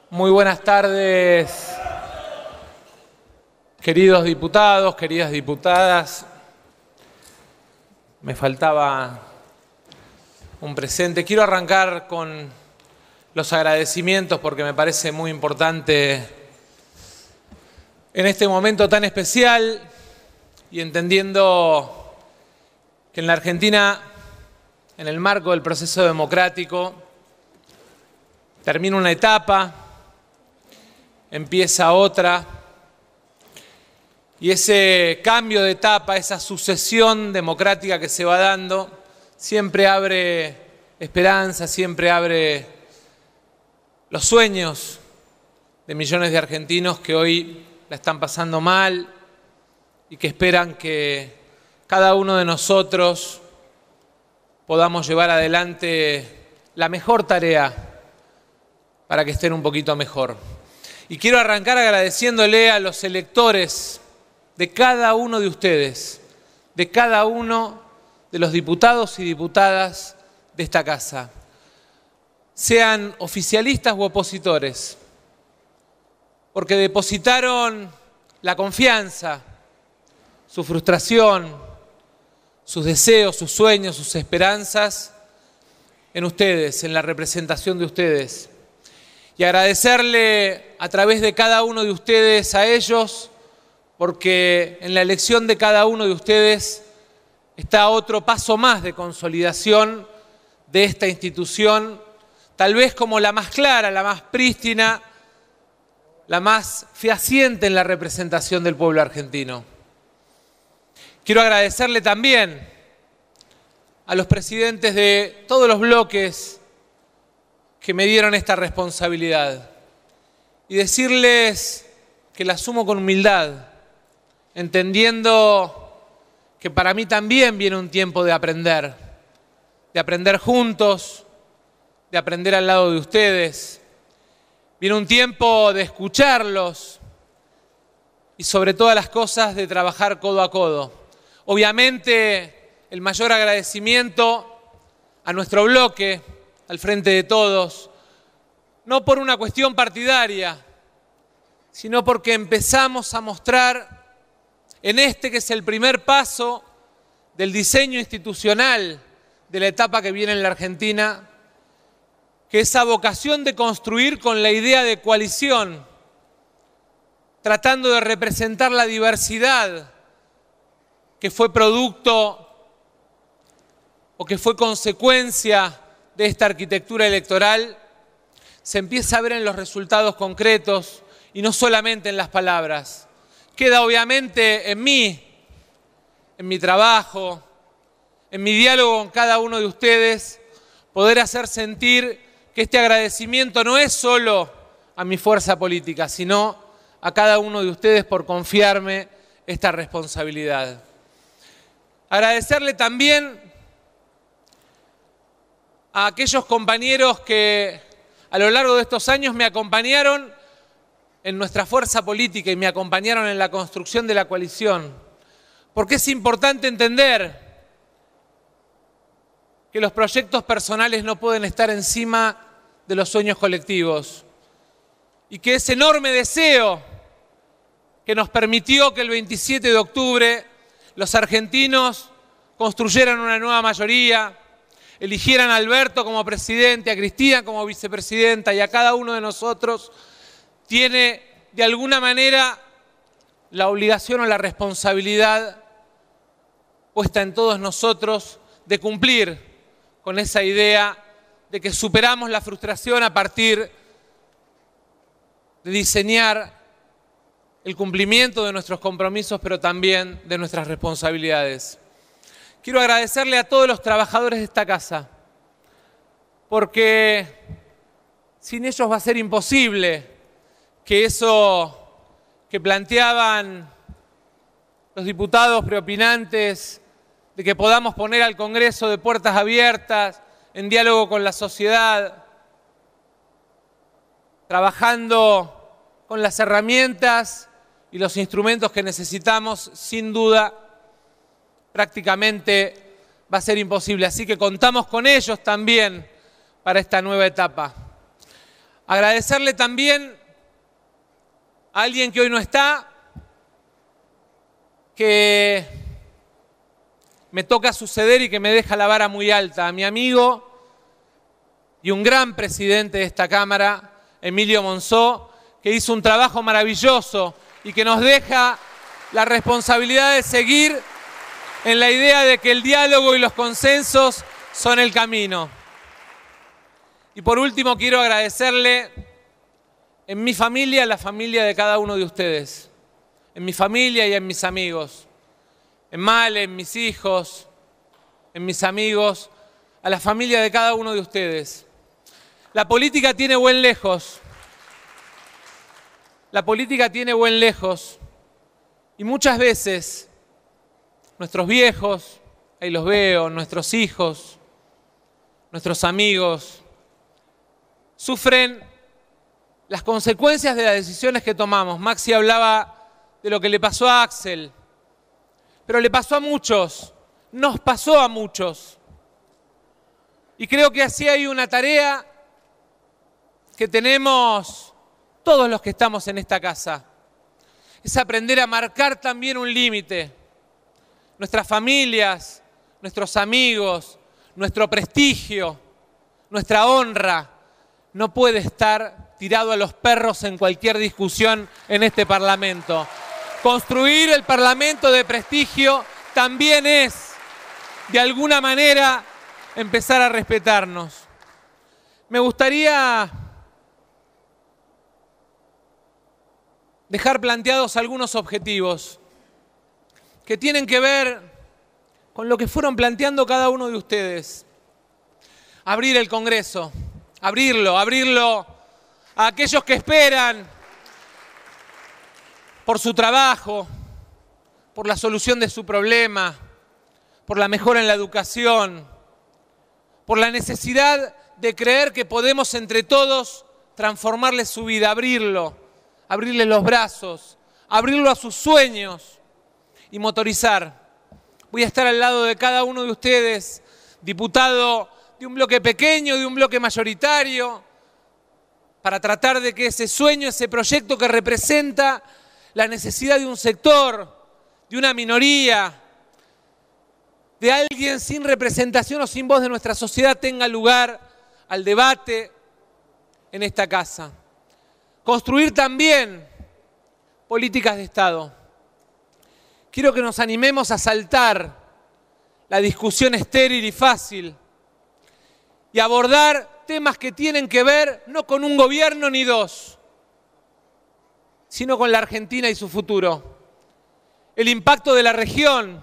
Muy buenas tardes, queridos diputados, queridas diputadas. Me faltaba un presente. Quiero arrancar con los agradecimientos porque me parece muy importante en este momento tan especial y entendiendo que en la Argentina, en el marco del proceso democrático, termina una etapa, empieza otra, y ese cambio de etapa, esa sucesión democrática que se va dando, siempre abre esperanza, siempre abre los sueños de millones de argentinos que hoy la están pasando mal y que esperan que cada uno de nosotros podamos llevar adelante la mejor tarea para que estén un poquito mejor. Y quiero arrancar agradeciéndole a los electores de cada uno de ustedes, de cada uno de los diputados y diputadas de esta casa, sean oficialistas u opositores, porque depositaron la confianza, su frustración, sus deseos, sus sueños, sus esperanzas en ustedes, en la representación de ustedes. Y agradecerle a través de cada uno de ustedes a ellos, porque en la elección de cada uno de ustedes está otro paso más de consolidación de esta institución, tal vez como la más clara, la más prístina, la más fehaciente en la representación del pueblo argentino. Quiero agradecerle también a los presidentes de todos los bloques que me dieron esta responsabilidad y decirles que la asumo con humildad, entendiendo que para mí también viene un tiempo de aprender juntos, de aprender al lado de ustedes. Viene un tiempo de escucharlos y sobre todas las cosas de trabajar codo a codo. Obviamente el mayor agradecimiento a nuestro bloque, al Frente de Todos, no por una cuestión partidaria, sino porque empezamos a mostrar en este que es el primer paso del diseño institucional de la etapa que viene en la Argentina, que esa vocación de construir con la idea de coalición, tratando de representar la diversidad que fue producto o que fue consecuencia de esta arquitectura electoral, se empieza a ver en los resultados concretos y no solamente en las palabras. Queda obviamente en mí, en mi trabajo, en mi diálogo con cada uno de ustedes, poder hacer sentir que este agradecimiento no es solo a mi fuerza política, sino a cada uno de ustedes por confiarme esta responsabilidad. Agradecerle también a aquellos compañeros que a lo largo de estos años me acompañaron en nuestra fuerza política y me acompañaron en la construcción de la coalición, porque es importante entender que los proyectos personales no pueden estar encima de los sueños colectivos y que ese enorme deseo que nos permitió que el 27 de octubre los argentinos construyeran una nueva mayoría, eligieran a Alberto como presidente, a Cristina como vicepresidenta y a cada uno de nosotros, tiene de alguna manera la obligación o la responsabilidad puesta en todos nosotros de cumplir con esa idea de que superamos la frustración a partir de diseñar el cumplimiento de nuestros compromisos, pero también de nuestras responsabilidades. Quiero agradecerle a todos los trabajadores de esta casa, porque sin ellos va a ser imposible que eso que planteaban los diputados preopinantes, de que podamos poner al Congreso de puertas abiertas, en diálogo con la sociedad, trabajando con las herramientas y los instrumentos que necesitamos, sin duda, prácticamente va a ser imposible. Así que contamos con ellos también para esta nueva etapa. Agradecerle también a alguien que hoy no está, que me toca suceder y que me deja la vara muy alta, a mi amigo y un gran presidente de esta Cámara, Emilio Monzó, que hizo un trabajo maravilloso y que nos deja la responsabilidad de seguir en la idea de que el diálogo y los consensos son el camino. Y por último quiero agradecerle en mi familia, la familia de cada uno de ustedes, en mi familia y en mis amigos, en Male, en mis hijos, en mis amigos, a la familia de cada uno de ustedes. La política tiene buen lejos. La política tiene buen lejos. Y muchas veces nuestros viejos, ahí los veo, nuestros hijos, nuestros amigos, sufren las consecuencias de las decisiones que tomamos. Maxi hablaba de lo que le pasó a Axel, pero le pasó a muchos, nos pasó a muchos. Y creo que así hay una tarea que tenemos todos los que estamos en esta casa. Es aprender a marcar también un límite. Nuestras familias, nuestros amigos, nuestro prestigio, nuestra honra, no puede estar tirado a los perros en cualquier discusión en este Parlamento. Construir el Parlamento de prestigio también es, de alguna manera, empezar a respetarnos. Me gustaría dejar planteados algunos objetivos que tienen que ver con lo que fueron planteando cada uno de ustedes. Abrir el Congreso, abrirlo a aquellos que esperan por su trabajo, por la solución de su problema, por la mejora en la educación, por la necesidad de creer que podemos entre todos transformarle su vida, abrirle los brazos, abrirlo a sus sueños y motorizar. Voy a estar al lado de cada uno de ustedes, diputado de un bloque pequeño, de un bloque mayoritario, para tratar de que ese sueño, ese proyecto que representa la necesidad de un sector, de una minoría, de alguien sin representación o sin voz de nuestra sociedad, tenga lugar al debate en esta casa. Construir también políticas de Estado. Quiero que nos animemos a saltar la discusión estéril y fácil y abordar temas que tienen que ver no con un gobierno ni dos, sino con la Argentina y su futuro. El impacto de la región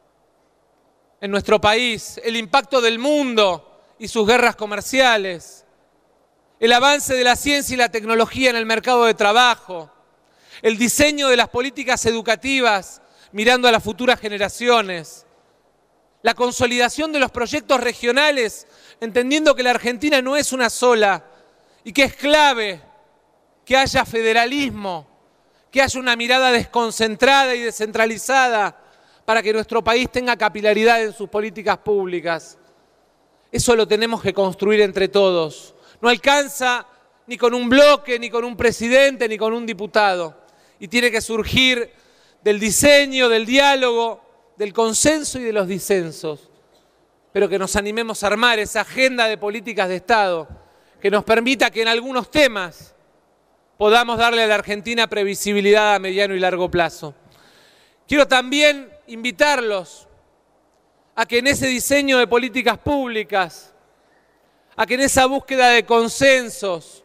en nuestro país, el impacto del mundo y sus guerras comerciales, el avance de la ciencia y la tecnología en el mercado de trabajo, el diseño de las políticas educativas mirando a las futuras generaciones, la consolidación de los proyectos regionales, entendiendo que la Argentina no es una sola y que es clave que haya federalismo, que haya una mirada desconcentrada y descentralizada para que nuestro país tenga capilaridad en sus políticas públicas. Eso lo tenemos que construir entre todos. No alcanza ni con un bloque, ni con un presidente, ni con un diputado. Y tiene que surgir del diseño, del diálogo, del consenso y de los disensos. Pero que nos animemos a armar esa agenda de políticas de Estado que nos permita que en algunos temas podamos darle a la Argentina previsibilidad a mediano y largo plazo. Quiero también invitarlos a que en ese diseño de políticas públicas, a que en esa búsqueda de consensos,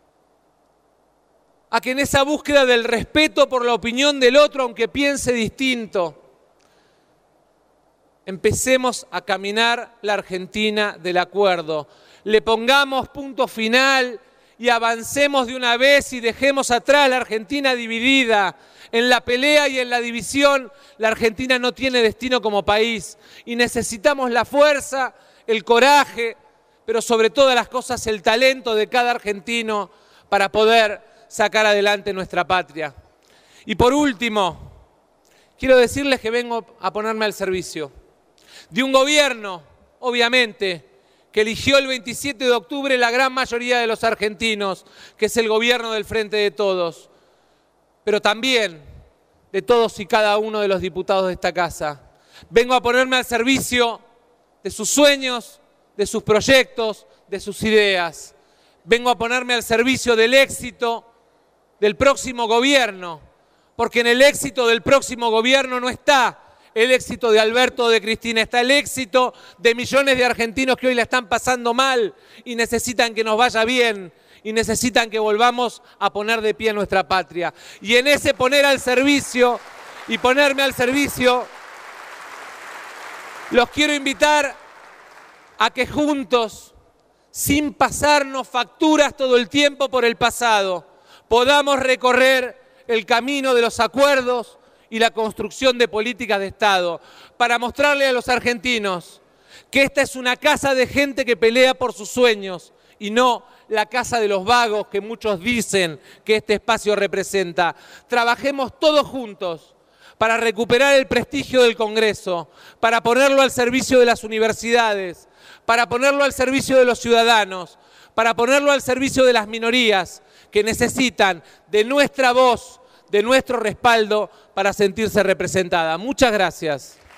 a que en esa búsqueda del respeto por la opinión del otro, aunque piense distinto, empecemos a caminar la Argentina del acuerdo. Le pongamos punto final y avancemos de una vez y dejemos atrás la Argentina dividida. En la pelea y en la división, la Argentina no tiene destino como país y necesitamos la fuerza, el coraje, pero sobre todas las cosas el talento de cada argentino para poder sacar adelante nuestra patria. Y por último, quiero decirles que vengo a ponerme al servicio de un gobierno, obviamente, que eligió el 27 de octubre la gran mayoría de los argentinos, que es el gobierno del Frente de Todos, pero también de todos y cada uno de los diputados de esta casa. Vengo a ponerme al servicio de sus sueños, de sus proyectos, de sus ideas. Vengo a ponerme al servicio del éxito del próximo gobierno, porque en el éxito del próximo gobierno no está el éxito de Alberto o de Cristina, está el éxito de millones de argentinos que hoy la están pasando mal y necesitan que nos vaya bien y necesitan que volvamos a poner de pie nuestra patria. Y en ese poner al servicio y ponerme al servicio, los quiero invitar a que juntos, sin pasarnos facturas todo el tiempo por el pasado, podamos recorrer el camino de los acuerdos y la construcción de políticas de Estado, para mostrarle a los argentinos que esta es una casa de gente que pelea por sus sueños y no la casa de los vagos que muchos dicen que este espacio representa. Trabajemos todos juntos para recuperar el prestigio del Congreso, para ponerlo al servicio de las universidades, para ponerlo al servicio de los ciudadanos, para ponerlo al servicio de las minorías que necesitan de nuestra voz, de nuestro respaldo para sentirse representada. Muchas gracias.